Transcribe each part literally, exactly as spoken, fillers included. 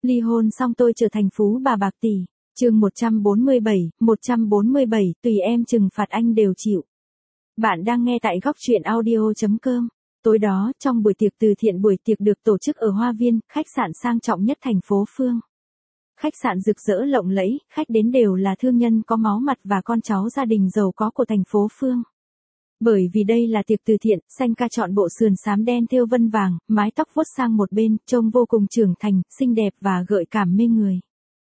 Ly hôn xong tôi trở thành phú bà bạc tỷ. Chương một trăm bốn mươi bảy, một trăm bốn mươi bảy, tùy em trừng phạt anh đều chịu. Bạn đang nghe tại góc truyện audio chấm com. Tối đó, trong buổi tiệc từ thiện, buổi tiệc được tổ chức ở Hoa Viên, khách sạn sang trọng nhất thành phố Phương. Khách sạn rực rỡ lộng lẫy, khách đến đều là thương nhân có máu mặt và con cháu gia đình giàu có của thành phố Phương. Bởi vì đây là tiệc từ thiện, Xanh Ca chọn bộ sườn xám đen thêu vân vàng, mái tóc vuốt sang một bên, trông vô cùng trưởng thành, xinh đẹp và gợi cảm mê người.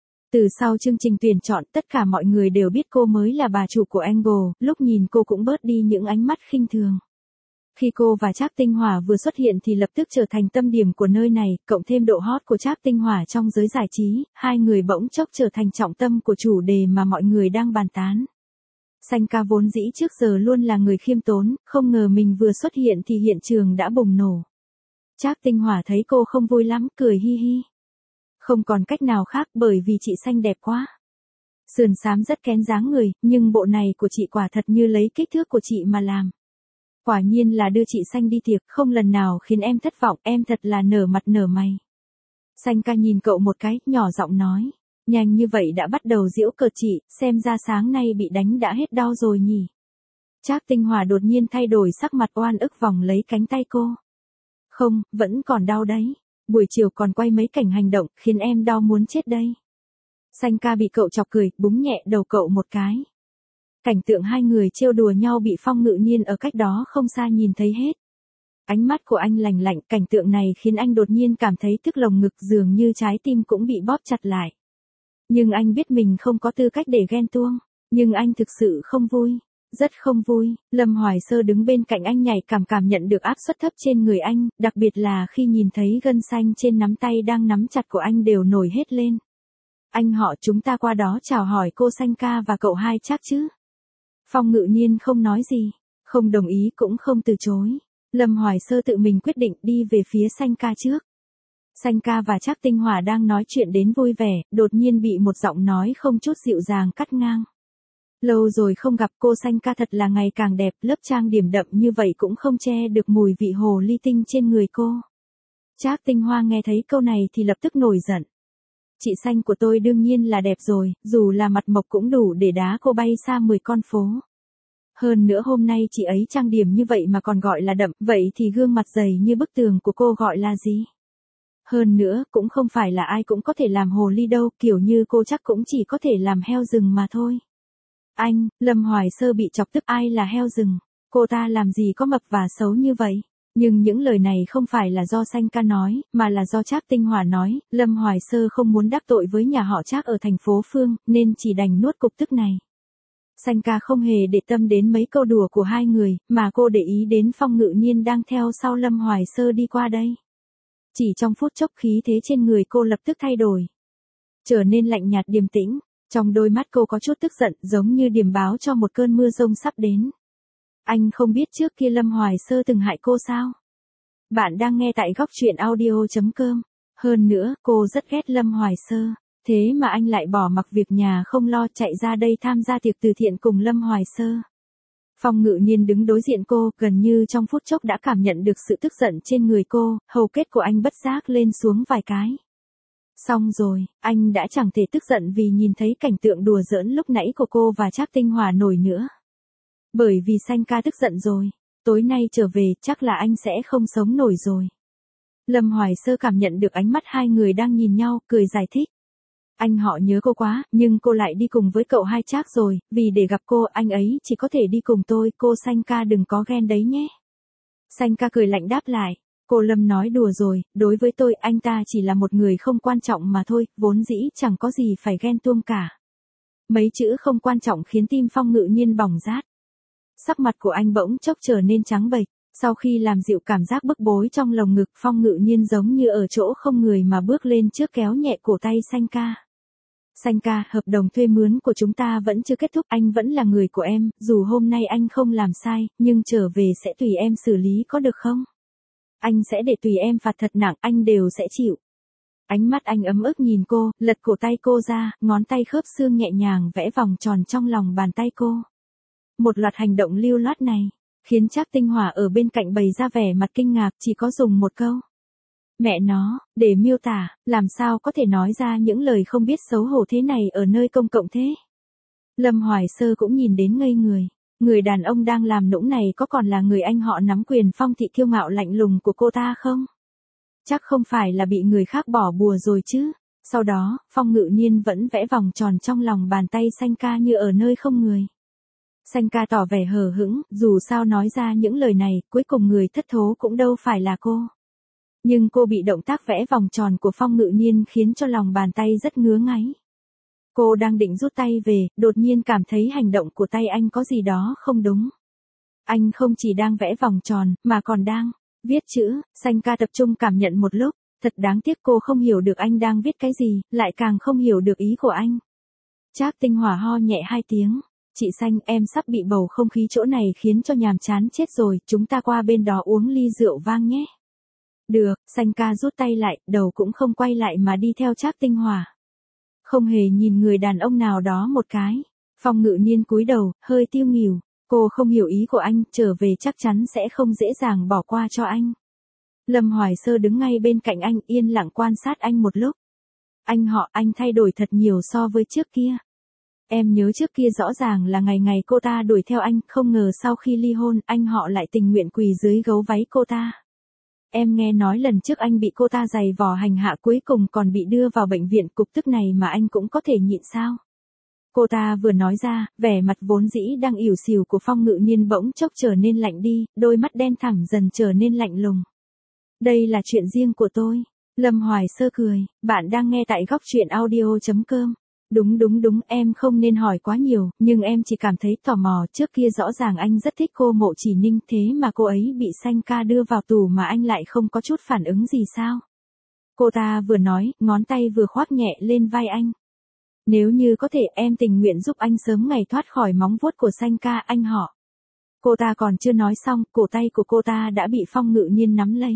Từ sau chương trình tuyển chọn, tất cả mọi người đều biết cô mới là bà chủ của Angle, lúc nhìn cô cũng bớt đi những ánh mắt khinh thường. Khi cô và Trác Tinh Hỏa vừa xuất hiện thì lập tức trở thành tâm điểm của nơi này, cộng thêm độ hot của Trác Tinh Hỏa trong giới giải trí, hai người bỗng chốc trở thành trọng tâm của chủ đề mà mọi người đang bàn tán. Xanh Ca vốn dĩ trước giờ luôn là người khiêm tốn, không ngờ mình vừa xuất hiện thì hiện trường đã bùng nổ. Trác Tinh Hỏa thấy cô không vui lắm, cười hi hi. Không còn cách nào khác bởi vì chị Xanh đẹp quá. Sườn xám rất kén dáng người, nhưng bộ này của chị quả thật như lấy kích thước của chị mà làm. Quả nhiên là đưa chị Xanh đi tiệc, không lần nào khiến em thất vọng, em thật là nở mặt nở mày. Xanh Ca nhìn cậu một cái, nhỏ giọng nói. Nhanh như vậy đã bắt đầu giễu cợt chị, xem ra sáng nay bị đánh đã hết đau rồi nhỉ. Trác Tinh Hỏa đột nhiên thay đổi sắc mặt, oan ức vòng lấy cánh tay cô. Không, vẫn còn đau đấy. Buổi chiều còn quay mấy cảnh hành động, khiến em đau muốn chết đây. Xanh Ca bị cậu chọc cười, búng nhẹ đầu cậu một cái. Cảnh tượng hai người trêu đùa nhau bị Phong Ngự Nhiên ở cách đó không xa nhìn thấy hết. Ánh mắt của anh lạnh lạnh, cảnh tượng này khiến anh đột nhiên cảm thấy tức lồng ngực, dường như trái tim cũng bị bóp chặt lại. Nhưng anh biết mình không có tư cách để ghen tuông, nhưng anh thực sự không vui, rất không vui. Lâm Hoài Sơ đứng bên cạnh anh nhạy cảm cảm nhận được áp suất thấp trên người anh, đặc biệt là khi nhìn thấy gân xanh trên nắm tay đang nắm chặt của anh đều nổi hết lên. Anh họ, chúng ta qua đó chào hỏi cô Xanh Ca và cậu hai Trác chứ. Phong Ngự Nhiên không nói gì, không đồng ý cũng không từ chối. Lâm Hoài Sơ tự mình quyết định đi về phía Xanh Ca trước. Xanh Ca và Trác Tinh Hỏa đang nói chuyện đến vui vẻ, đột nhiên bị một giọng nói không chút dịu dàng cắt ngang. Lâu rồi không gặp cô Xanh Ca thật là ngày càng đẹp, lớp trang điểm đậm như vậy cũng không che được mùi vị hồ ly tinh trên người cô. Trác Tinh Hoa nghe thấy câu này thì lập tức nổi giận. Chị Xanh của tôi đương nhiên là đẹp rồi, dù là mặt mộc cũng đủ để đá cô bay xa mười con phố. Hơn nữa hôm nay chị ấy trang điểm như vậy mà còn gọi là đậm, vậy thì gương mặt dày như bức tường của cô gọi là gì? Hơn nữa, cũng không phải là ai cũng có thể làm hồ ly đâu, kiểu như cô chắc cũng chỉ có thể làm heo rừng mà thôi. Anh, Lâm Hoài Sơ bị chọc tức, ai là heo rừng? Cô ta làm gì có mập và xấu như vậy? Nhưng những lời này không phải là do Xanh Ca nói, mà là do Trác Tinh Hỏa nói. Lâm Hoài Sơ không muốn đắc tội với nhà họ Trác ở thành phố Phương, nên chỉ đành nuốt cục tức này. Xanh Ca không hề để tâm đến mấy câu đùa của hai người, mà cô để ý đến Phong Ngự Nhiên đang theo sau Lâm Hoài Sơ đi qua đây. Chỉ trong phút chốc khí thế trên người cô lập tức thay đổi, trở nên lạnh nhạt điềm tĩnh, trong đôi mắt cô có chút tức giận, giống như điềm báo cho một cơn mưa giông sắp đến. Anh không biết trước kia Lâm Hoài Sơ từng hại cô sao? Bạn đang nghe tại góc truyện audio chấm com. Hơn nữa, cô rất ghét Lâm Hoài Sơ, thế mà anh lại bỏ mặc việc nhà không lo chạy ra đây tham gia tiệc từ thiện cùng Lâm Hoài Sơ. Phong Ngự Nhiên đứng đối diện cô, gần như trong phút chốc đã cảm nhận được sự tức giận trên người cô, hầu kết của anh bất giác lên xuống vài cái. Xong rồi, anh đã chẳng thể tức giận vì nhìn thấy cảnh tượng đùa giỡn lúc nãy của cô và Trác Tinh Hỏa nổi nữa. Bởi vì Xanh Ca tức giận rồi, tối nay trở về chắc là anh sẽ không sống nổi rồi. Lâm Hoài Sơ cảm nhận được ánh mắt hai người đang nhìn nhau, cười giải thích. Anh họ nhớ cô quá, nhưng cô lại đi cùng với cậu hai Trác rồi, vì để gặp cô, anh ấy chỉ có thể đi cùng tôi, cô Xanh Ca đừng có ghen đấy nhé. Xanh Ca cười lạnh đáp lại, cô Lâm nói đùa rồi, đối với tôi, anh ta chỉ là một người không quan trọng mà thôi, vốn dĩ chẳng có gì phải ghen tuông cả. Mấy chữ không quan trọng khiến tim Phong Ngự Nhiên bỏng rát. Sắc mặt của anh bỗng chốc trở nên trắng bệch, sau khi làm dịu cảm giác bức bối trong lồng ngực, Phong Ngự Nhiên giống như ở chỗ không người mà bước lên trước kéo nhẹ cổ tay Xanh Ca. Xanh Ca, hợp đồng thuê mướn của chúng ta vẫn chưa kết thúc, anh vẫn là người của em, dù hôm nay anh không làm sai, nhưng trở về sẽ tùy em xử lý có được không? Anh sẽ để tùy em phạt thật nặng, anh đều sẽ chịu. Ánh mắt anh ấm ức nhìn cô, lật cổ tay cô ra, ngón tay khớp xương nhẹ nhàng vẽ vòng tròn trong lòng bàn tay cô. Một loạt hành động lưu loát này, khiến Trác Tinh Hỏa ở bên cạnh bày ra vẻ mặt kinh ngạc, chỉ có dùng một câu. Mẹ nó, để miêu tả, làm sao có thể nói ra những lời không biết xấu hổ thế này ở nơi công cộng thế. Lâm Hoài Sơ cũng nhìn đến ngây người. Người đàn ông đang làm nũng này có còn là người anh họ nắm quyền Phong Thị kiêu ngạo lạnh lùng của cô ta không? Chắc không phải là bị người khác bỏ bùa rồi chứ. Sau đó, Phong Ngự Nhiên vẫn vẽ vòng tròn trong lòng bàn tay Xanh Ca như ở nơi không người. Xanh Ca tỏ vẻ hờ hững, dù sao nói ra những lời này, cuối cùng người thất thố cũng đâu phải là cô. Nhưng cô bị động tác vẽ vòng tròn của Phong Ngự Nhiên khiến cho lòng bàn tay rất ngứa ngáy. Cô đang định rút tay về, đột nhiên cảm thấy hành động của tay anh có gì đó không đúng. Anh không chỉ đang vẽ vòng tròn, mà còn đang viết chữ. Xanh Ca tập trung cảm nhận một lúc, thật đáng tiếc cô không hiểu được anh đang viết cái gì, lại càng không hiểu được ý của anh. Trác Tinh Hòa ho nhẹ hai tiếng. Chị Xanh, em sắp bị bầu không khí chỗ này khiến cho nhàm chán chết rồi, chúng ta qua bên đó uống ly rượu vang nhé. Được, Xanh Ca rút tay lại, đầu cũng không quay lại mà đi theo Trác Tinh Hòa. Không hề nhìn người đàn ông nào đó một cái. Phong Ngự Nhiên cúi đầu, hơi tiêu nghỉu. Cô không hiểu ý của anh, trở về chắc chắn sẽ không dễ dàng bỏ qua cho anh. Lâm Hoài Sơ đứng ngay bên cạnh anh, yên lặng quan sát anh một lúc. Anh họ, anh thay đổi thật nhiều so với trước kia. Em nhớ trước kia rõ ràng là ngày ngày cô ta đuổi theo anh, không ngờ sau khi ly hôn, anh họ lại tình nguyện quỳ dưới gấu váy cô ta. Em nghe nói lần trước anh bị cô ta giày vò hành hạ cuối cùng còn bị đưa vào bệnh viện, cục tức này mà anh cũng có thể nhịn sao? Cô ta vừa nói ra, vẻ mặt vốn dĩ đang ỉu xìu của Phong Ngự Nhiên bỗng chốc trở nên lạnh đi, đôi mắt đen thẳm dần trở nên lạnh lùng. Đây là chuyện riêng của tôi. Lâm Hoài Sơ cười, bạn đang nghe tại góc truyện audio chấm com. Đúng đúng đúng, em không nên hỏi quá nhiều, nhưng em chỉ cảm thấy tò mò, trước kia rõ ràng anh rất thích cô Mộ Chỉ Ninh, thế mà cô ấy bị Xanh Ca đưa vào tù mà anh lại không có chút phản ứng gì sao? Cô ta vừa nói, ngón tay vừa khoác nhẹ lên vai anh. Nếu như có thể, em tình nguyện giúp anh sớm ngày thoát khỏi móng vuốt của Xanh Ca, anh họ. Cô ta còn chưa nói xong, cổ tay của cô ta đã bị Phong Ngự Nhiên nắm lấy.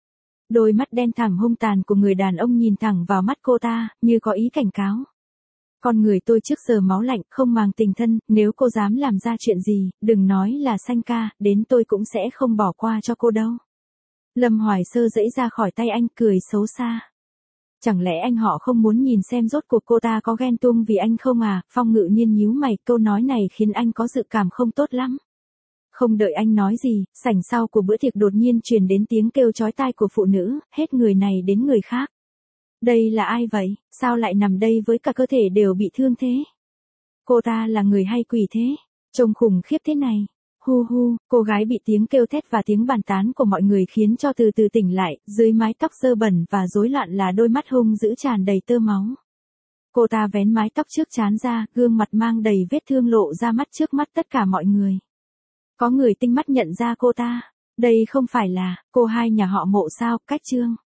Đôi mắt đen thẳm hung tàn của người đàn ông nhìn thẳng vào mắt cô ta, như có ý cảnh cáo. Con người tôi trước giờ máu lạnh, không màng tình thân, nếu cô dám làm ra chuyện gì, đừng nói là Xanh Ca, đến tôi cũng sẽ không bỏ qua cho cô đâu. Lâm Hoài Sơ giãy ra khỏi tay anh, cười xấu xa. Chẳng lẽ anh họ không muốn nhìn xem rốt cuộc cô ta có ghen tuông vì anh không à? Phong Ngự Nhiên nhíu mày, câu nói này khiến anh có dự cảm không tốt lắm. Không đợi anh nói gì, sảnh sau của bữa tiệc đột nhiên truyền đến tiếng kêu chói tai của phụ nữ, hết người này đến người khác. Đây là ai vậy, sao lại nằm đây với cả cơ thể đều bị thương thế? Cô ta là người hay quỷ thế? Trông khủng khiếp thế này. Hu hu, cô gái bị tiếng kêu thét và tiếng bàn tán của mọi người khiến cho từ từ tỉnh lại, dưới mái tóc dơ bẩn và rối loạn là đôi mắt hung dữ tràn đầy tơ máu. Cô ta vén mái tóc trước trán ra, gương mặt mang đầy vết thương lộ ra mắt trước mắt tất cả mọi người. Có người tinh mắt nhận ra cô ta. Đây không phải là cô hai nhà họ Mộ sao? Cách Trương.